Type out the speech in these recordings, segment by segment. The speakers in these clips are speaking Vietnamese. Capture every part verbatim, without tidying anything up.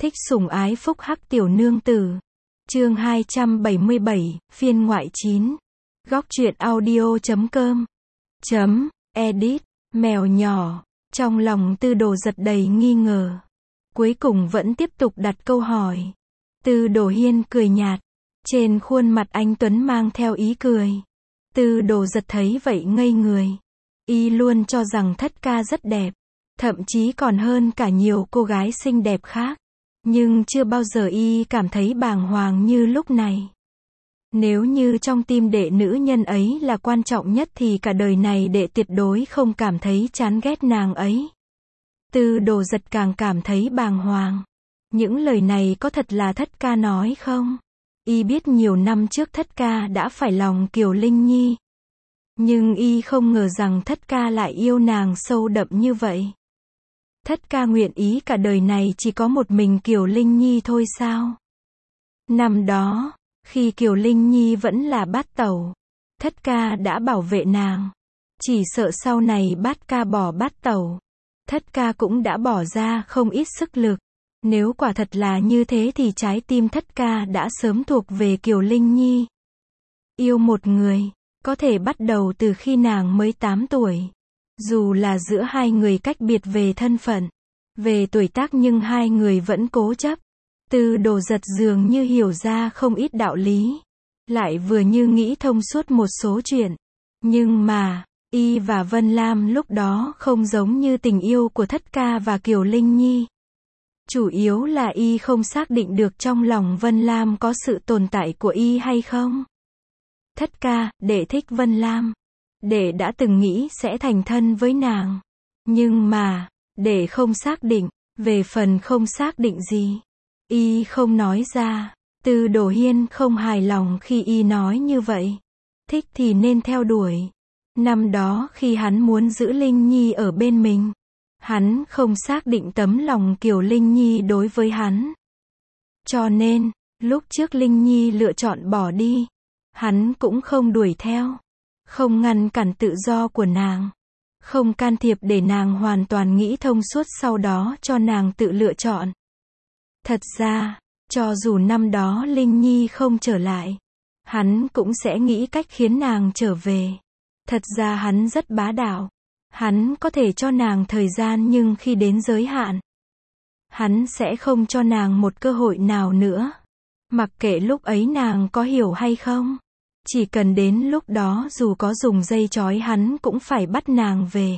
Thích sủng ái phúc hắc tiểu nương tử. Chương hai trăm bảy mươi bảy, phiên ngoại chín. Góc truyện audio chấm com. Chấm, edit, mèo nhỏ. Trong lòng Tư Đồ giật đầy nghi ngờ. Cuối cùng vẫn tiếp tục đặt câu hỏi. Tư Đồ Hiên cười nhạt. Trên khuôn mặt anh Tuấn mang theo ý cười. Tư Đồ giật thấy vậy ngây người. Y luôn cho rằng thất ca rất đẹp. Thậm chí còn hơn cả nhiều cô gái xinh đẹp khác. Nhưng chưa bao giờ y cảm thấy bàng hoàng như lúc này. Nếu như trong tim đệ nữ nhân ấy là quan trọng nhất thì cả đời này đệ tuyệt đối không cảm thấy chán ghét nàng ấy. Tư Đồ giật càng cảm thấy bàng hoàng. Những lời này có thật là thất ca nói không? Y biết nhiều năm trước thất ca đã phải lòng Kiều Linh Nhi. Nhưng y không ngờ rằng thất ca lại yêu nàng sâu đậm như vậy. Thất ca nguyện ý cả đời này chỉ có một mình Kiều Linh Nhi thôi sao? Năm đó, khi Kiều Linh Nhi vẫn là bát tẩu, thất ca đã bảo vệ nàng. Chỉ sợ sau này bát ca bỏ bát tẩu, thất ca cũng đã bỏ ra không ít sức lực. Nếu quả thật là như thế thì trái tim thất ca đã sớm thuộc về Kiều Linh Nhi. Yêu một người, có thể bắt đầu từ khi nàng mới tám tuổi. Dù là giữa hai người cách biệt về thân phận, về tuổi tác nhưng hai người vẫn cố chấp. Tư Đồ giật dường như hiểu ra không ít đạo lý. Lại vừa như nghĩ thông suốt một số chuyện. Nhưng mà, y và Vân Lam lúc đó không giống như tình yêu của thất ca và Kiều Linh Nhi. Chủ yếu là y không xác định được trong lòng Vân Lam có sự tồn tại của y hay không. Thất ca, đệ thích Vân Lam. Đệ đã từng nghĩ sẽ thành thân với nàng. Nhưng mà, đệ không xác định, về phần không xác định gì. Y không nói ra. Tư Đồ Hiên không hài lòng khi y nói như vậy. Thích thì nên theo đuổi. Năm đó khi hắn muốn giữ Linh Nhi ở bên mình, hắn không xác định tấm lòng Kiều Linh Nhi đối với hắn. Cho nên, lúc trước Linh Nhi lựa chọn bỏ đi, hắn cũng không đuổi theo. Không ngăn cản tự do của nàng. Không can thiệp để nàng hoàn toàn nghĩ thông suốt sau đó cho nàng tự lựa chọn. Thật ra, cho dù năm đó Linh Nhi không trở lại, hắn cũng sẽ nghĩ cách khiến nàng trở về. Thật ra hắn rất bá đạo. Hắn có thể cho nàng thời gian nhưng khi đến giới hạn, hắn sẽ không cho nàng một cơ hội nào nữa. Mặc kệ lúc ấy nàng có hiểu hay không. Chỉ cần đến lúc đó dù có dùng dây trói hắn cũng phải bắt nàng về.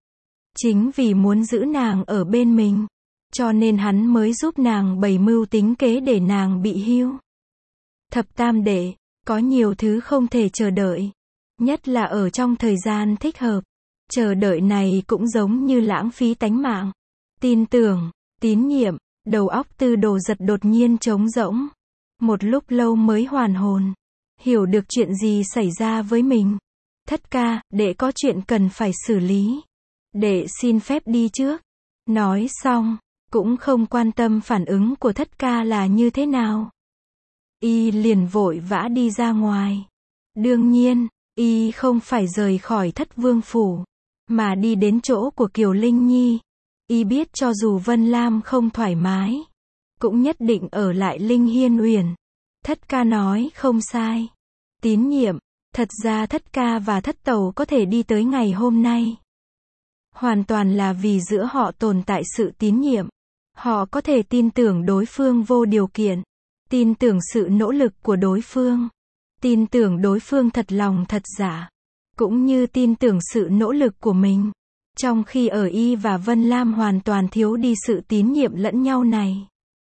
Chính vì muốn giữ nàng ở bên mình, cho nên hắn mới giúp nàng bày mưu tính kế để nàng bị hưu. Thập tam đệ, có nhiều thứ không thể chờ đợi. Nhất là ở trong thời gian thích hợp. Chờ đợi này cũng giống như lãng phí tánh mạng. Tin tưởng, tín nhiệm, đầu óc Tư Đồ giật đột nhiên trống rỗng. Một lúc lâu mới hoàn hồn. Hiểu được chuyện gì xảy ra với mình. Thất ca, đệ có chuyện cần phải xử lý. Đệ xin phép đi trước. Nói xong, cũng không quan tâm phản ứng của thất ca là như thế nào. Y liền vội vã đi ra ngoài. Đương nhiên, y không phải rời khỏi Thất Vương phủ, mà đi đến chỗ của Kiều Linh Nhi. Y biết cho dù Vân Lam không thoải mái, cũng nhất định ở lại Linh Hiên Uyển. Thất ca nói không sai. Tín nhiệm, thật ra thất ca và thất tẩu có thể đi tới ngày hôm nay. Hoàn toàn là vì giữa họ tồn tại sự tín nhiệm. Họ có thể tin tưởng đối phương vô điều kiện. Tin tưởng sự nỗ lực của đối phương. Tin tưởng đối phương thật lòng thật giả. Cũng như tin tưởng sự nỗ lực của mình. Trong khi ở y và Vân Lam hoàn toàn thiếu đi sự tín nhiệm lẫn nhau này.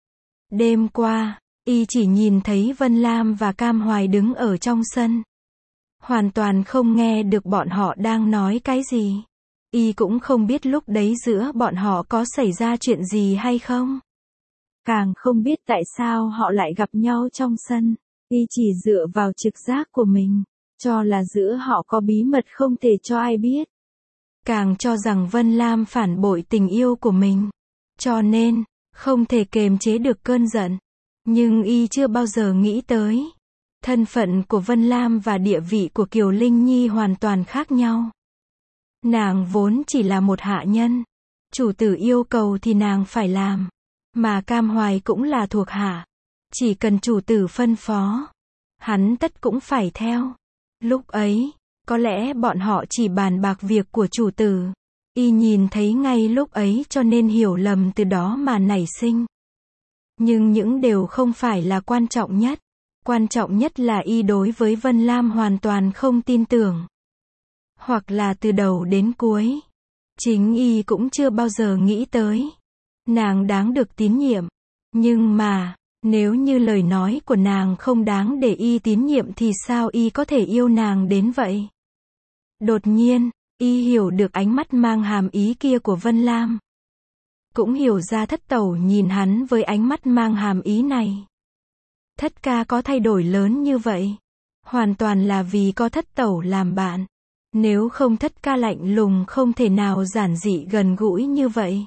Đêm qua, y chỉ nhìn thấy Vân Lam và Cam Hoài đứng ở trong sân. Hoàn toàn không nghe được bọn họ đang nói cái gì. Y cũng không biết lúc đấy giữa bọn họ có xảy ra chuyện gì hay không. Càng không biết tại sao họ lại gặp nhau trong sân. Y chỉ dựa vào trực giác của mình, cho là giữa họ có bí mật không thể cho ai biết. Càng cho rằng Vân Lam phản bội tình yêu của mình. Cho nên, không thể kềm chế được cơn giận. Nhưng y chưa bao giờ nghĩ tới. Thân phận của Vân Lam và địa vị của Kiều Linh Nhi hoàn toàn khác nhau. Nàng vốn chỉ là một hạ nhân. Chủ tử yêu cầu thì nàng phải làm. Mà Cam Hoài cũng là thuộc hạ. Chỉ cần chủ tử phân phó, hắn tất cũng phải theo. Lúc ấy, có lẽ bọn họ chỉ bàn bạc việc của chủ tử. Y nhìn thấy ngay lúc ấy cho nên hiểu lầm từ đó mà nảy sinh. Nhưng những đều không phải là quan trọng nhất. Quan trọng nhất là y đối với Vân Lam hoàn toàn không tin tưởng. Hoặc là từ đầu đến cuối, chính y cũng chưa bao giờ nghĩ tới. Nàng đáng được tín nhiệm. Nhưng mà, nếu như lời nói của nàng không đáng để y tín nhiệm thì sao y có thể yêu nàng đến vậy? Đột nhiên, y hiểu được ánh mắt mang hàm ý kia của Vân Lam. Cũng hiểu ra thất tẩu nhìn hắn với ánh mắt mang hàm ý này. Thất ca có thay đổi lớn như vậy, hoàn toàn là vì có thất tẩu làm bạn. Nếu không thất ca lạnh lùng không thể nào giản dị gần gũi như vậy.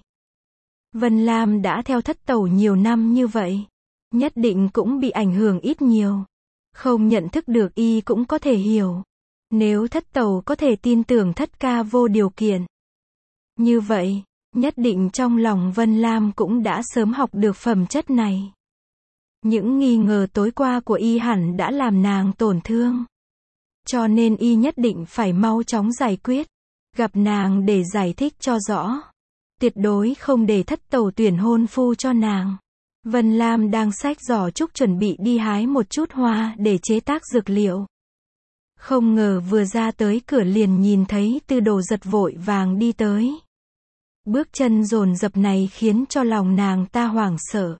Vân Lam đã theo thất tẩu nhiều năm như vậy, nhất định cũng bị ảnh hưởng ít nhiều. Không nhận thức được y cũng có thể hiểu. Nếu thất tẩu có thể tin tưởng thất ca vô điều kiện, như vậy, nhất định trong lòng Vân Lam cũng đã sớm học được phẩm chất này. Những nghi ngờ tối qua của y hẳn đã làm nàng tổn thương. Cho nên y nhất định phải mau chóng giải quyết. Gặp nàng để giải thích cho rõ. Tuyệt đối không để thất tẩu tuyển hôn phu cho nàng. Vân Lam đang xách giỏ trúc chuẩn bị đi hái một chút hoa để chế tác dược liệu. Không ngờ vừa ra tới cửa liền nhìn thấy Tư Đồ Giật vội vàng đi tới. Bước chân dồn dập này khiến cho lòng nàng ta hoảng sợ.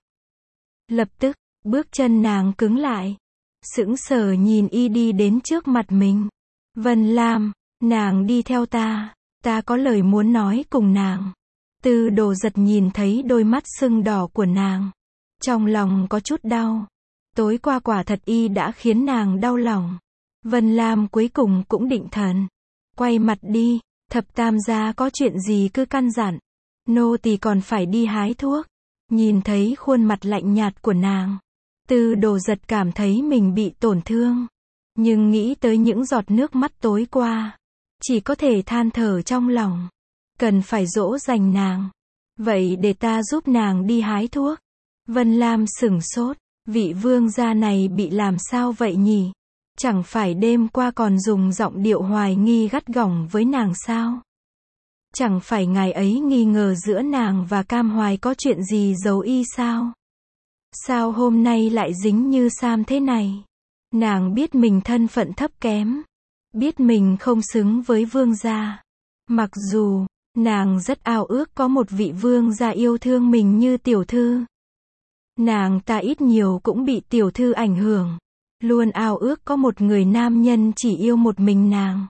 Lập tức, bước chân nàng cứng lại. Sững sờ nhìn y đi đến trước mặt mình. Vân Lam, nàng đi theo ta. Ta có lời muốn nói cùng nàng. Tư Đồ Giật nhìn thấy đôi mắt sưng đỏ của nàng. Trong lòng có chút đau. Tối qua quả thật y đã khiến nàng đau lòng. Vân Lam cuối cùng cũng định thần. Quay mặt đi, thập tam gia có chuyện gì cứ căn dặn. Nô tỳ còn phải đi hái thuốc. Nhìn thấy khuôn mặt lạnh nhạt của nàng. Tư Đồ Giật cảm thấy mình bị tổn thương. Nhưng nghĩ tới những giọt nước mắt tối qua. Chỉ có thể than thở trong lòng. Cần phải dỗ dành nàng. Vậy để ta giúp nàng đi hái thuốc. Vân Lam sửng sốt. Vị vương gia này bị làm sao vậy nhỉ? Chẳng phải đêm qua còn dùng giọng điệu hoài nghi gắt gỏng với nàng sao? Chẳng phải ngày ấy nghi ngờ giữa nàng và Cam Hoài có chuyện gì giấu y sao? Sao hôm nay lại dính như Sam thế này? Nàng biết mình thân phận thấp kém. Biết mình không xứng với vương gia. Mặc dù, nàng rất ao ước có một vị vương gia yêu thương mình như tiểu thư. Nàng ta ít nhiều cũng bị tiểu thư ảnh hưởng. Luôn ao ước có một người nam nhân chỉ yêu một mình nàng.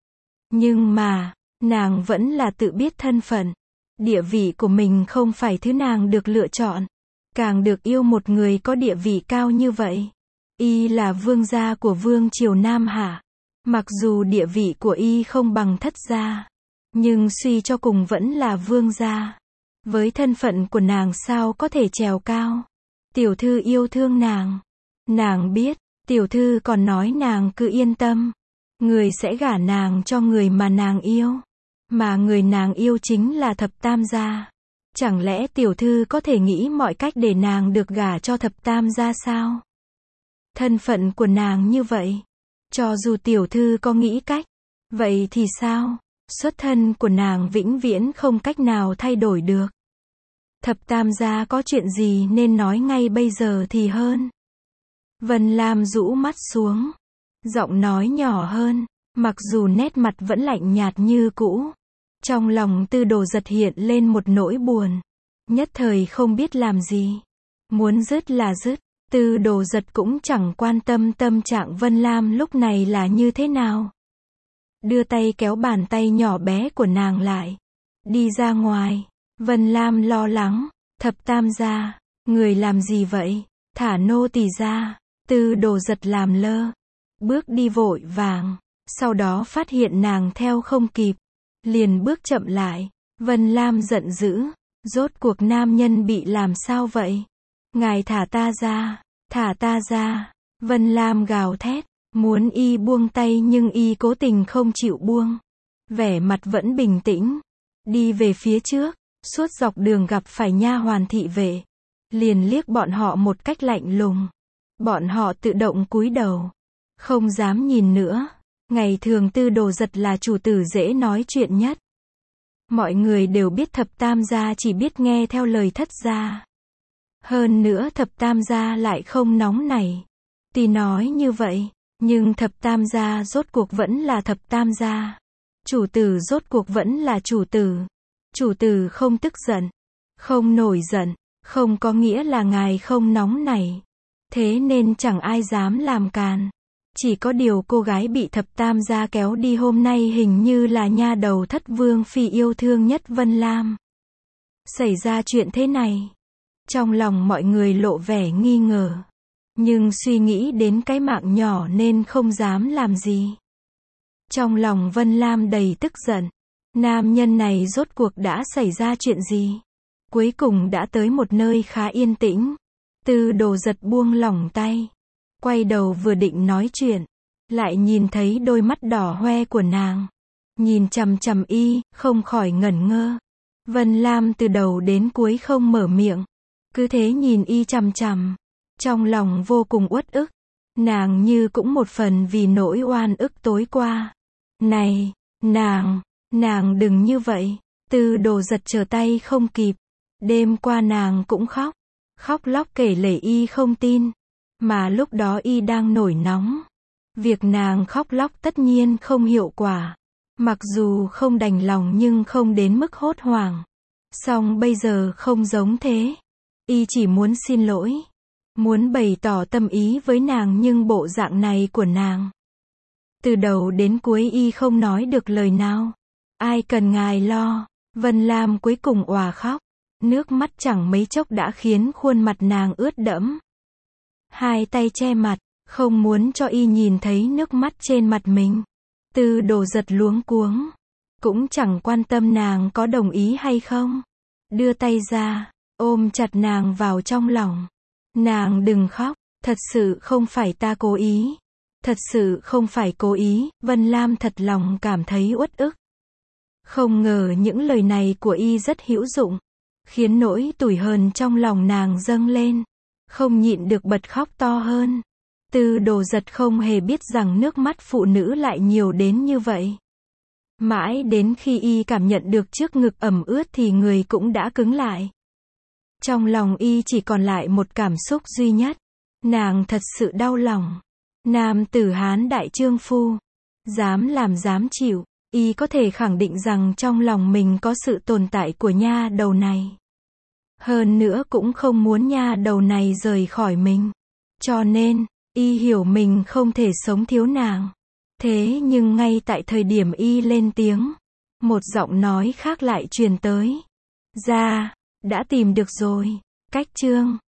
Nhưng mà, nàng vẫn là tự biết thân phận. Địa vị của mình không phải thứ nàng được lựa chọn. Càng được yêu một người có địa vị cao như vậy. Y là vương gia của vương triều Nam Hạ. Mặc dù địa vị của y không bằng thất gia. Nhưng suy cho cùng vẫn là vương gia. Với thân phận của nàng sao có thể trèo cao. Tiểu thư yêu thương nàng. Nàng biết, tiểu thư còn nói nàng cứ yên tâm. Người sẽ gả nàng cho người mà nàng yêu. Mà người nàng yêu chính là thập tam gia. Chẳng lẽ tiểu thư có thể nghĩ mọi cách để nàng được gả cho thập tam gia sao? Thân phận của nàng như vậy. Cho dù tiểu thư có nghĩ cách. Vậy thì sao? Xuất thân của nàng vĩnh viễn không cách nào thay đổi được. Thập tam gia có chuyện gì nên nói ngay bây giờ thì hơn. Vân Lam rũ mắt xuống. Giọng nói nhỏ hơn. Mặc dù nét mặt vẫn lạnh nhạt như cũ. Trong lòng Tư Đồ Giật hiện lên một nỗi buồn. Nhất thời không biết làm gì. Muốn dứt là dứt. Tư Đồ Giật cũng chẳng quan tâm tâm trạng Vân Lam lúc này là như thế nào. Đưa tay kéo bàn tay nhỏ bé của nàng lại. Đi ra ngoài. Vân Lam lo lắng. Thập tam gia. Người làm gì vậy? Thả nô tỳ ra. Tư Đồ Giật làm lơ. Bước đi vội vàng. Sau đó phát hiện nàng theo không kịp. Liền bước chậm lại. Vân Lam giận dữ. Rốt cuộc nam nhân bị làm sao vậy? Ngài thả ta ra. Thả ta ra. Vân Lam gào thét. Muốn y buông tay nhưng y cố tình không chịu buông. Vẻ mặt vẫn bình tĩnh. Đi về phía trước. Suốt dọc đường gặp phải nha hoàn thị vệ. liền liếc bọn họ một cách lạnh lùng. Bọn họ tự động cúi đầu, không dám nhìn nữa. Ngày thường Tư Đồ Giật là chủ tử dễ nói chuyện nhất. Mọi người đều biết thập tam gia chỉ biết nghe theo lời thất gia. Hơn nữa thập tam gia lại không nóng nảy. Tuy nói như vậy, nhưng thập tam gia rốt cuộc vẫn là thập tam gia. Chủ tử rốt cuộc vẫn là chủ tử. Chủ tử không tức giận, không nổi giận, không có nghĩa là ngài không nóng nảy. Thế nên chẳng ai dám làm càn. Chỉ có điều cô gái bị thập tam gia kéo đi hôm nay hình như là nha đầu Thất Vương phi yêu thương nhất Vân Lam. Xảy ra chuyện thế này, trong lòng mọi người lộ vẻ nghi ngờ. Nhưng suy nghĩ đến cái mạng nhỏ nên không dám làm gì. Trong lòng Vân Lam đầy tức giận. Nam nhân này rốt cuộc đã xảy ra chuyện gì? Cuối cùng đã tới một nơi khá yên tĩnh. Tư Đồ Giật buông lỏng tay, quay đầu vừa định nói chuyện, lại nhìn thấy đôi mắt đỏ hoe của nàng. Nhìn chằm chằm y, không khỏi ngẩn ngơ. Vân Lam từ đầu đến cuối không mở miệng. Cứ thế nhìn y chằm chằm. Trong lòng vô cùng uất ức. Nàng như cũng một phần vì nỗi oan ức tối qua. Này, nàng, nàng đừng như vậy. Tư Đồ Giật trở tay không kịp. Đêm qua nàng cũng khóc. Khóc lóc kể lể y không tin. Mà lúc đó y đang nổi nóng. Việc nàng khóc lóc tất nhiên không hiệu quả. Mặc dù không đành lòng nhưng không đến mức hốt hoảng. Song bây giờ không giống thế. Y chỉ muốn xin lỗi. Muốn bày tỏ tâm ý với nàng nhưng bộ dạng này của nàng. Từ đầu đến cuối y không nói được lời nào. Ai cần ngài lo. Vân Lam cuối cùng òa khóc. Nước mắt chẳng mấy chốc đã khiến khuôn mặt nàng ướt đẫm. Hai tay che mặt, không muốn cho y nhìn thấy nước mắt trên mặt mình. Tư Đồ Giật luống cuống. Cũng chẳng quan tâm nàng có đồng ý hay không. Đưa tay ra, ôm chặt nàng vào trong lòng. Nàng đừng khóc, thật sự không phải ta cố ý. Thật sự không phải cố ý. Vân Lam thật lòng cảm thấy uất ức. Không ngờ những lời này của y rất hữu dụng. Khiến nỗi tủi hờn trong lòng nàng dâng lên. Không nhịn được bật khóc to hơn. Tư Đồ Giật không hề biết rằng nước mắt phụ nữ lại nhiều đến như vậy. Mãi đến khi y cảm nhận được trước ngực ẩm ướt thì người cũng đã cứng lại. Trong lòng y chỉ còn lại một cảm xúc duy nhất. Nàng thật sự đau lòng. Nam tử Hán đại trương phu. Dám làm dám chịu. Y có thể khẳng định rằng trong lòng mình có sự tồn tại của nha đầu này. Hơn nữa cũng không muốn nha đầu này rời khỏi mình. Cho nên, y hiểu mình không thể sống thiếu nàng. Thế nhưng ngay tại thời điểm y lên tiếng, một giọng nói khác lại truyền tới. Ra, đã tìm được rồi. Cách chương